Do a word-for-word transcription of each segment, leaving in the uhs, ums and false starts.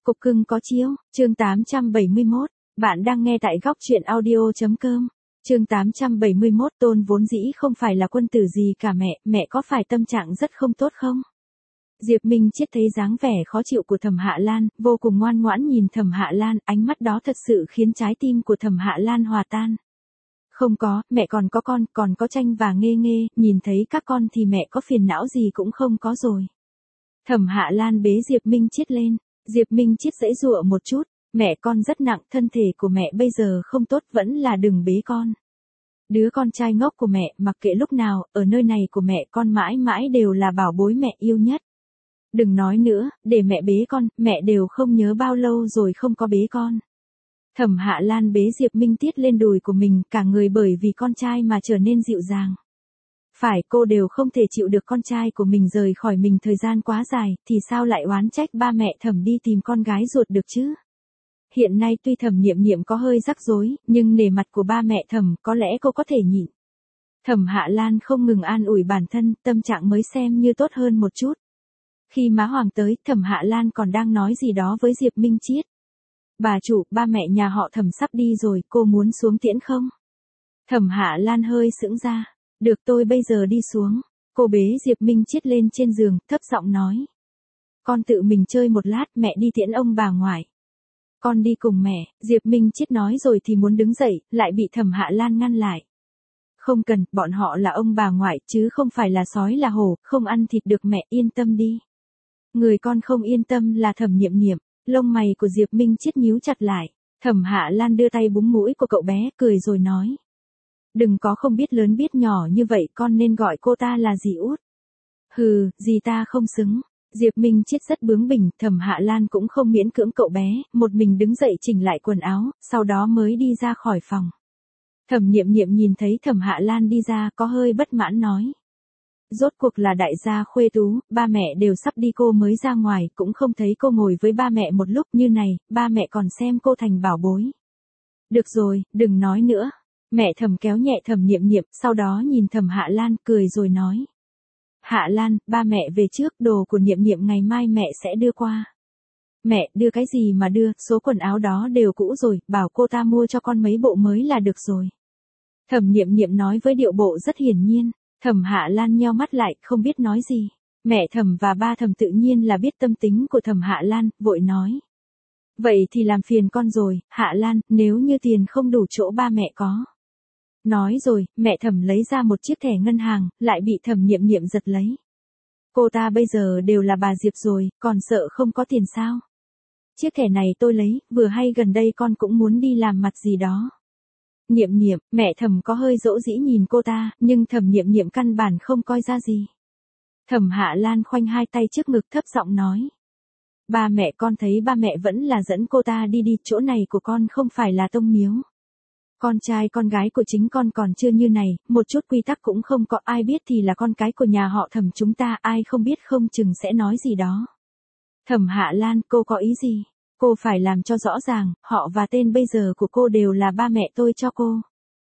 Cục cưng có chiếu, chương tám trăm bảy mươi mốt, bạn đang nghe tại góc truyện audio.com. Chương tám trăm bảy mươi mốt Tôn vốn dĩ không phải là quân tử gì cả mẹ, mẹ có phải tâm trạng rất không tốt không? Diệp Minh Chiết thấy dáng vẻ khó chịu của Thẩm Hạ Lan, vô cùng ngoan ngoãn nhìn Thẩm Hạ Lan, ánh mắt đó thật sự khiến trái tim của Thẩm Hạ Lan hòa tan. Không có, mẹ còn có con, còn có Tranh và Nghê Nghê, nhìn thấy các con thì mẹ có phiền não gì cũng không có rồi. Thẩm Hạ Lan bế Diệp Minh Chiết lên, Diệp Minh Chiết giãy giụa một chút, mẹ con rất nặng, thân thể của mẹ bây giờ không tốt, vẫn là đừng bế con. Đứa con trai ngốc của mẹ, mặc kệ lúc nào, ở nơi này của mẹ con mãi mãi đều là bảo bối mẹ yêu nhất. Đừng nói nữa, để mẹ bế con, mẹ đều không nhớ bao lâu rồi không có bế con. Thẩm Hạ Lan bế Diệp Minh Chiết lên đùi của mình, cả người bởi vì con trai mà trở nên dịu dàng. Phải, cô đều không thể chịu được con trai của mình rời khỏi mình thời gian quá dài, thì sao lại oán trách ba mẹ Thẩm đi tìm con gái ruột được chứ? Hiện nay tuy Thẩm Niệm Niệm có hơi rắc rối, nhưng nể mặt của ba mẹ Thẩm có lẽ cô có thể nhịn. Thẩm Hạ Lan không ngừng an ủi bản thân, tâm trạng mới xem như tốt hơn một chút. Khi má Hoàng tới, Thẩm Hạ Lan còn đang nói gì đó với Diệp Minh Chiết. Bà chủ, ba mẹ nhà họ Thẩm sắp đi rồi, cô muốn xuống tiễn không? Thẩm Hạ Lan hơi sững ra. Được, tôi bây giờ đi xuống. Cô bế Diệp Minh Chiết lên trên giường, thấp giọng nói. Con tự mình chơi một lát, mẹ đi tiễn ông bà ngoại. Con đi cùng mẹ, Diệp Minh Chiết nói rồi thì muốn đứng dậy, lại bị Thẩm Hạ Lan ngăn lại. Không cần, bọn họ là ông bà ngoại, chứ không phải là sói là hổ, không ăn thịt được mẹ, yên tâm đi. Người con không yên tâm là Thẩm Niệm Niệm, lông mày của Diệp Minh Chiết nhíu chặt lại. Thẩm Hạ Lan đưa tay búng mũi của cậu bé, cười rồi nói. Đừng có không biết lớn biết nhỏ như vậy, con nên gọi cô ta là dì út. Hừ, dì ta không xứng. Diệp Minh Chiết rất bướng bỉnh, Thẩm Hạ Lan cũng không miễn cưỡng cậu bé, một mình đứng dậy chỉnh lại quần áo, sau đó mới đi ra khỏi phòng. Thẩm Niệm Niệm nhìn thấy Thẩm Hạ Lan đi ra, có hơi bất mãn nói. Rốt cuộc là đại gia khuê tú, ba mẹ đều sắp đi cô mới ra ngoài, cũng không thấy cô ngồi với ba mẹ một lúc như này, ba mẹ còn xem cô thành bảo bối. Được rồi, đừng nói nữa. Mẹ Thẩm kéo nhẹ Thẩm Niệm Niệm, sau đó nhìn Thẩm Hạ Lan, cười rồi nói. Hạ Lan, ba mẹ về trước, đồ của Niệm Niệm ngày mai mẹ sẽ đưa qua. Mẹ, đưa cái gì mà đưa, số quần áo đó đều cũ rồi, bảo cô ta mua cho con mấy bộ mới là được rồi. Thẩm Niệm Niệm nói với điệu bộ rất hiển nhiên. Thẩm Hạ Lan nheo mắt lại, không biết nói gì. Mẹ Thẩm và ba Thẩm tự nhiên là biết tâm tính của Thẩm Hạ Lan, vội nói. Vậy thì làm phiền con rồi, Hạ Lan, nếu như tiền không đủ chỗ ba mẹ có. Nói rồi, mẹ Thẩm lấy ra một chiếc thẻ ngân hàng, lại bị Thẩm Niệm Niệm giật lấy. Cô ta bây giờ đều là bà Diệp rồi, còn sợ không có tiền sao? Chiếc thẻ này tôi lấy, vừa hay gần đây con cũng muốn đi làm mặt gì đó. Niệm Niệm, mẹ Thẩm có hơi dỗ dĩ nhìn cô ta, nhưng Thẩm Niệm Niệm căn bản không coi ra gì. Thẩm Hạ Lan khoanh hai tay trước ngực thấp giọng nói. Ba mẹ con thấy ba mẹ vẫn là dẫn cô ta đi đi, chỗ này của con không phải là tông miếu. Con trai con gái của chính con còn chưa như này, một chút quy tắc cũng không có, ai biết thì là con cái của nhà họ Thẩm chúng ta, ai không biết không chừng sẽ nói gì đó. Thẩm Hạ Lan, cô có ý gì? Cô phải làm cho rõ ràng, họ và tên bây giờ của cô đều là ba mẹ tôi cho cô.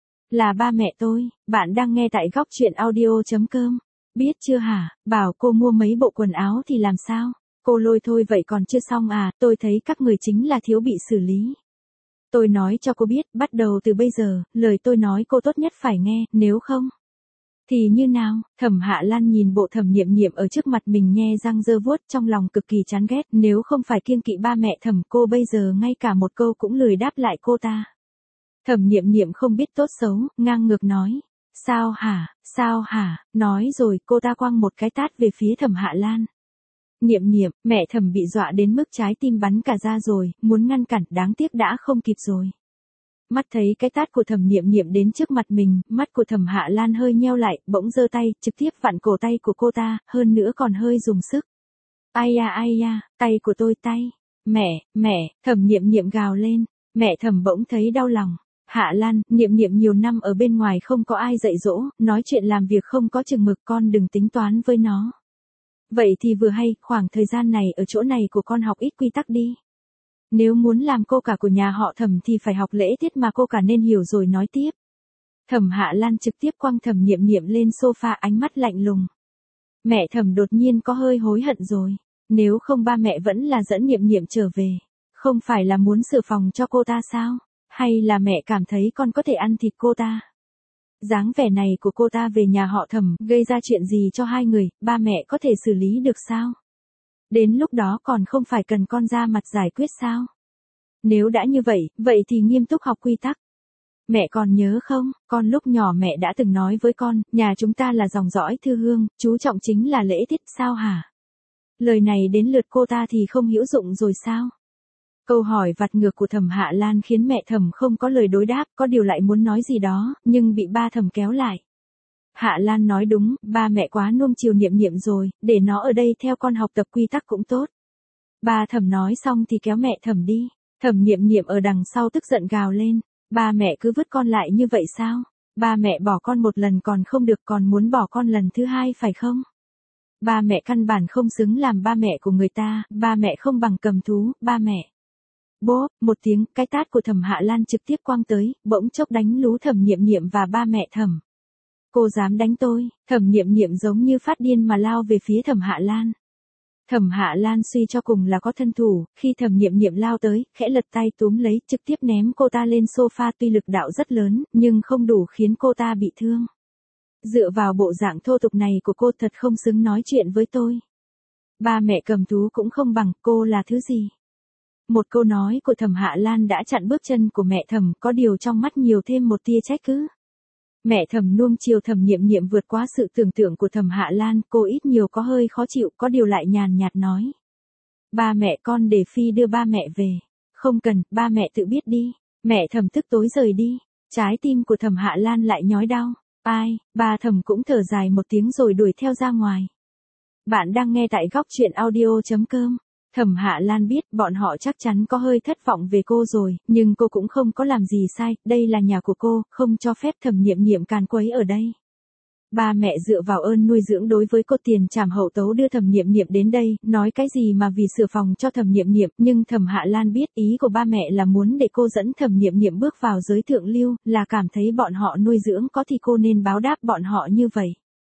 Là ba mẹ tôi, bạn đang nghe tại góc truyện audio.com. Biết chưa hả, bảo cô mua mấy bộ quần áo thì làm sao? Cô lôi thôi vậy còn chưa xong à, tôi thấy các người chính là thiếu bị xử lý. Tôi nói cho cô biết, bắt đầu từ bây giờ, lời tôi nói cô tốt nhất phải nghe, nếu không. Thì như nào? Thẩm Hạ Lan nhìn bộ Thẩm Niệm Niệm ở trước mặt mình nhe răng giơ vuốt, trong lòng cực kỳ chán ghét, nếu không phải kiêng kỵ ba mẹ Thẩm, cô bây giờ ngay cả một câu cũng lười đáp lại cô ta. Thẩm Niệm Niệm không biết tốt xấu, ngang ngược nói. Sao hả, sao hả, nói rồi cô ta quăng một cái tát về phía Thẩm Hạ Lan. Niệm Niệm, mẹ Thẩm bị dọa đến mức trái tim bắn cả ra rồi, muốn ngăn cản, đáng tiếc đã không kịp rồi. Mắt thấy cái tát của Thẩm Niệm Niệm đến trước mặt mình, mắt của Thẩm Hạ Lan hơi nheo lại, bỗng giơ tay, trực tiếp vặn cổ tay của cô ta, hơn nữa còn hơi dùng sức. Ai ya ai ya, tay của tôi tay. Mẹ, mẹ, Thẩm Niệm Niệm gào lên, mẹ Thẩm bỗng thấy đau lòng. Hạ Lan, Niệm Niệm nhiều năm ở bên ngoài không có ai dạy dỗ, nói chuyện làm việc không có chừng mực, con đừng tính toán với nó. Vậy thì vừa hay, khoảng thời gian này ở chỗ này của con học ít quy tắc đi. Nếu muốn làm cô cả của nhà họ Thẩm thì phải học lễ tiết mà cô cả nên hiểu rồi nói tiếp. Thẩm Hạ Lan trực tiếp quăng Thẩm Niệm Niệm lên sofa, ánh mắt lạnh lùng. Mẹ Thẩm đột nhiên có hơi hối hận rồi. Nếu không ba mẹ vẫn là dẫn Niệm Niệm trở về. Không phải là muốn sửa phòng cho cô ta sao? Hay là mẹ cảm thấy con có thể ăn thịt cô ta? Dáng vẻ này của cô ta về nhà họ Thẩm gây ra chuyện gì cho hai người, ba mẹ có thể xử lý được sao? Đến lúc đó còn không phải cần con ra mặt giải quyết sao? Nếu đã như vậy, vậy thì nghiêm túc học quy tắc. Mẹ còn nhớ không, con lúc nhỏ mẹ đã từng nói với con, nhà chúng ta là dòng dõi thư hương, chú trọng chính là lễ tiết sao hả? Lời này đến lượt cô ta thì không hữu dụng rồi sao? Câu hỏi vặt ngược của Thẩm Hạ Lan khiến mẹ Thẩm không có lời đối đáp, có điều lại muốn nói gì đó, nhưng bị ba Thẩm kéo lại. Hạ Lan nói đúng, ba mẹ quá nuông chiều Niệm Niệm rồi, để nó ở đây theo con học tập quy tắc cũng tốt. Ba Thẩm nói xong thì kéo mẹ Thẩm đi. Thẩm Niệm Niệm ở đằng sau tức giận gào lên, ba mẹ cứ vứt con lại như vậy sao? Ba mẹ bỏ con một lần còn không được còn muốn bỏ con lần thứ hai phải không? Ba mẹ căn bản không xứng làm ba mẹ của người ta, ba mẹ không bằng cầm thú, ba mẹ. Bốp, một tiếng, cái tát của Thẩm Hạ Lan trực tiếp quăng tới, bỗng chốc đánh lú Thẩm Niệm Niệm và ba mẹ Thẩm. Cô dám đánh tôi? Thẩm Niệm Niệm giống như phát điên mà lao về phía Thẩm Hạ Lan. Thẩm Hạ Lan suy cho cùng là có thân thủ, khi Thẩm Niệm Niệm lao tới, khẽ lật tay túm lấy, trực tiếp ném cô ta lên sofa, tuy lực đạo rất lớn, nhưng không đủ khiến cô ta bị thương. Dựa vào bộ dạng thô tục này của cô thật không xứng nói chuyện với tôi. Ba mẹ cầm thú cũng không bằng, cô là thứ gì? Một câu nói của Thẩm Hạ Lan đã chặn bước chân của mẹ Thẩm, có điều trong mắt nhiều thêm một tia trách cứ. Mẹ Thẩm nuông chiều Thẩm Niệm Niệm vượt quá sự tưởng tượng của Thẩm Hạ Lan, cô ít nhiều có hơi khó chịu, có điều lại nhàn nhạt nói. Ba mẹ con để Phi đưa ba mẹ về. Không cần, ba mẹ tự biết đi. Mẹ Thẩm tức tối rời đi. Trái tim của Thẩm Hạ Lan lại nhói đau. Ai, ba Thẩm cũng thở dài một tiếng rồi đuổi theo ra ngoài. Bạn đang nghe tại góc truyện audio chấm com. Thẩm Hạ Lan biết bọn họ chắc chắn có hơi thất vọng về cô rồi, nhưng cô cũng không có làm gì sai, đây là nhà của cô, không cho phép Thẩm Niệm Niệm càn quấy ở đây. Ba mẹ dựa vào ơn nuôi dưỡng đối với cô tiền trảm hậu tấu đưa Thẩm Niệm Niệm đến đây, nói cái gì mà vì sửa phòng cho Thẩm Niệm Niệm, nhưng Thẩm Hạ Lan biết ý của ba mẹ là muốn để cô dẫn Thẩm Niệm Niệm bước vào giới thượng lưu, là cảm thấy bọn họ nuôi dưỡng có thì cô nên báo đáp bọn họ như vậy.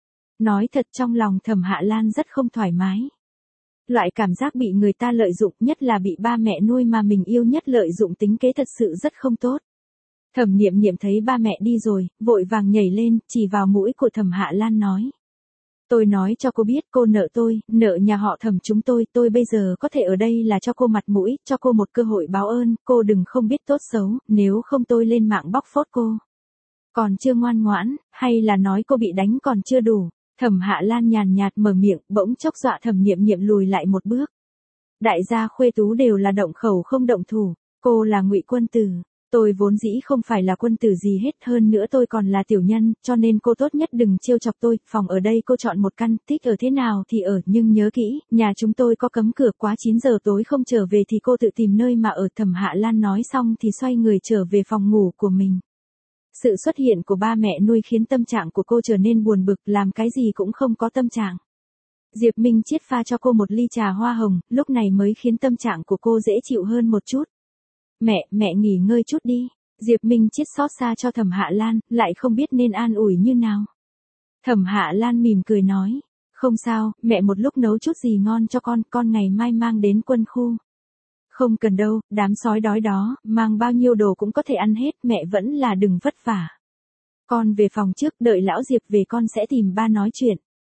Nói thật trong lòng Thẩm Hạ Lan rất không thoải mái. Loại cảm giác bị người ta lợi dụng, nhất là bị ba mẹ nuôi mà mình yêu nhất lợi dụng tính kế thật sự rất không tốt. Thẩm Niệm Niệm thấy ba mẹ đi rồi, vội vàng nhảy lên, chỉ vào mũi của Thẩm Hạ Lan nói. Tôi nói cho cô biết cô nợ tôi, nợ nhà họ Thẩm chúng tôi, tôi bây giờ có thể ở đây là cho cô mặt mũi, cho cô một cơ hội báo ơn, cô đừng không biết tốt xấu, nếu không tôi lên mạng bóc phốt cô. Còn chưa ngoan ngoãn, hay là nói cô bị đánh còn chưa đủ. Thẩm Hạ Lan nhàn nhạt mở miệng, bỗng chốc dọa Thẩm Niệm Niệm lùi lại một bước. Đại gia Khuê Tú đều là động khẩu không động thủ, cô là Ngụy Quân Tử, tôi vốn dĩ không phải là quân tử gì hết, hơn nữa tôi còn là tiểu nhân, cho nên cô tốt nhất đừng trêu chọc tôi, phòng ở đây cô chọn một căn, thích ở thế nào thì ở, nhưng nhớ kỹ, nhà chúng tôi có cấm cửa, quá chín giờ tối không trở về thì cô tự tìm nơi mà ở. Thẩm Hạ Lan nói xong thì xoay người trở về phòng ngủ của mình. Sự xuất hiện của ba mẹ nuôi khiến tâm trạng của cô trở nên buồn bực, làm cái gì cũng không có tâm trạng. Diệp Minh Chiết pha cho cô một ly trà hoa hồng, lúc này mới khiến tâm trạng của cô dễ chịu hơn một chút. Mẹ, mẹ nghỉ ngơi chút đi. Diệp Minh Chiết xót xa cho Thẩm Hạ Lan, lại không biết nên an ủi như nào. Thẩm Hạ Lan mỉm cười nói, không sao, mẹ một lúc nấu chút gì ngon cho con, con ngày mai mang đến quân khu. Không cần đâu, đám sói đói đó, mang bao nhiêu đồ cũng có thể ăn hết, mẹ vẫn là đừng vất vả. Con về phòng trước, đợi lão Diệp về con sẽ tìm ba nói chuyện.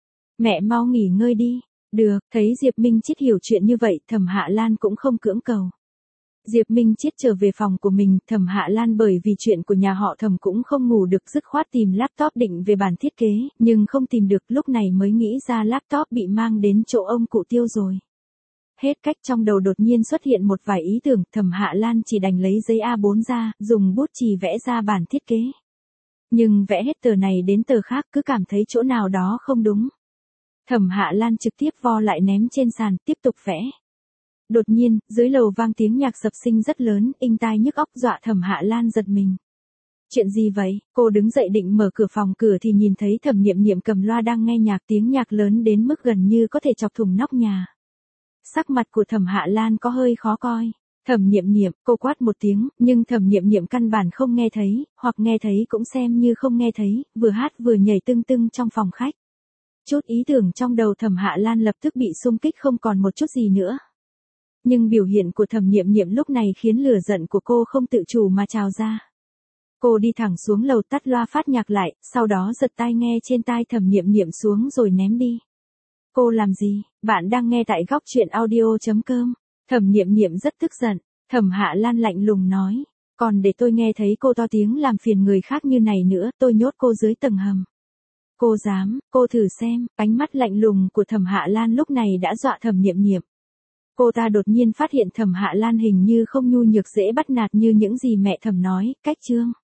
Mẹ mau nghỉ ngơi đi. Được, thấy Diệp Minh Chiết hiểu chuyện như vậy, Thẩm Hạ Lan cũng không cưỡng cầu. Diệp Minh Chiết trở về phòng của mình, Thẩm Hạ Lan bởi vì chuyện của nhà họ Thẩm cũng không ngủ được, dứt khoát tìm laptop định về bản thiết kế, nhưng không tìm được, lúc này mới nghĩ ra laptop bị mang đến chỗ ông cụ Tiêu rồi. Hết cách, trong đầu đột nhiên xuất hiện một vài ý tưởng, Thẩm Hạ Lan chỉ đành lấy giấy A bốn ra, dùng bút chì vẽ ra bản thiết kế. Nhưng vẽ hết tờ này đến tờ khác cứ cảm thấy chỗ nào đó không đúng. Thẩm Hạ Lan trực tiếp vo lại ném trên sàn, tiếp tục vẽ. Đột nhiên, dưới lầu vang tiếng nhạc sập sinh rất lớn, inh tai nhức óc, dọa Thẩm Hạ Lan giật mình. Chuyện gì vậy? Cô đứng dậy định mở cửa phòng cửa thì nhìn thấy Thẩm Niệm Niệm cầm loa đang nghe nhạc, tiếng nhạc lớn đến mức gần như có thể chọc thủng nóc nhà. Sắc mặt của Thẩm Hạ Lan có hơi khó coi. Thẩm Niệm Niệm, cô quát một tiếng, nhưng Thẩm Niệm Niệm căn bản không nghe thấy, hoặc nghe thấy cũng xem như không nghe thấy, vừa hát vừa nhảy tưng tưng trong phòng khách. Chút ý tưởng trong đầu Thẩm Hạ Lan lập tức bị xung kích không còn một chút gì nữa. Nhưng biểu hiện của Thẩm Niệm Niệm lúc này khiến lửa giận của cô không tự chủ mà trào ra. Cô đi thẳng xuống lầu tắt loa phát nhạc lại, sau đó giật tai nghe trên tai Thẩm Niệm Niệm xuống rồi ném đi. Cô làm gì? Bạn đang nghe tại góc truyện audio chấm com. Thẩm Niệm Niệm rất tức giận. Thẩm Hạ Lan lạnh lùng nói. Còn để tôi nghe thấy cô to tiếng làm phiền người khác như này nữa, tôi nhốt cô dưới tầng hầm. Cô dám, cô thử xem. Ánh mắt lạnh lùng của Thẩm Hạ Lan lúc này đã dọa Thẩm Niệm Niệm. Cô ta đột nhiên phát hiện Thẩm Hạ Lan hình như không nhu nhược dễ bắt nạt như những gì mẹ Thẩm nói, cách chương.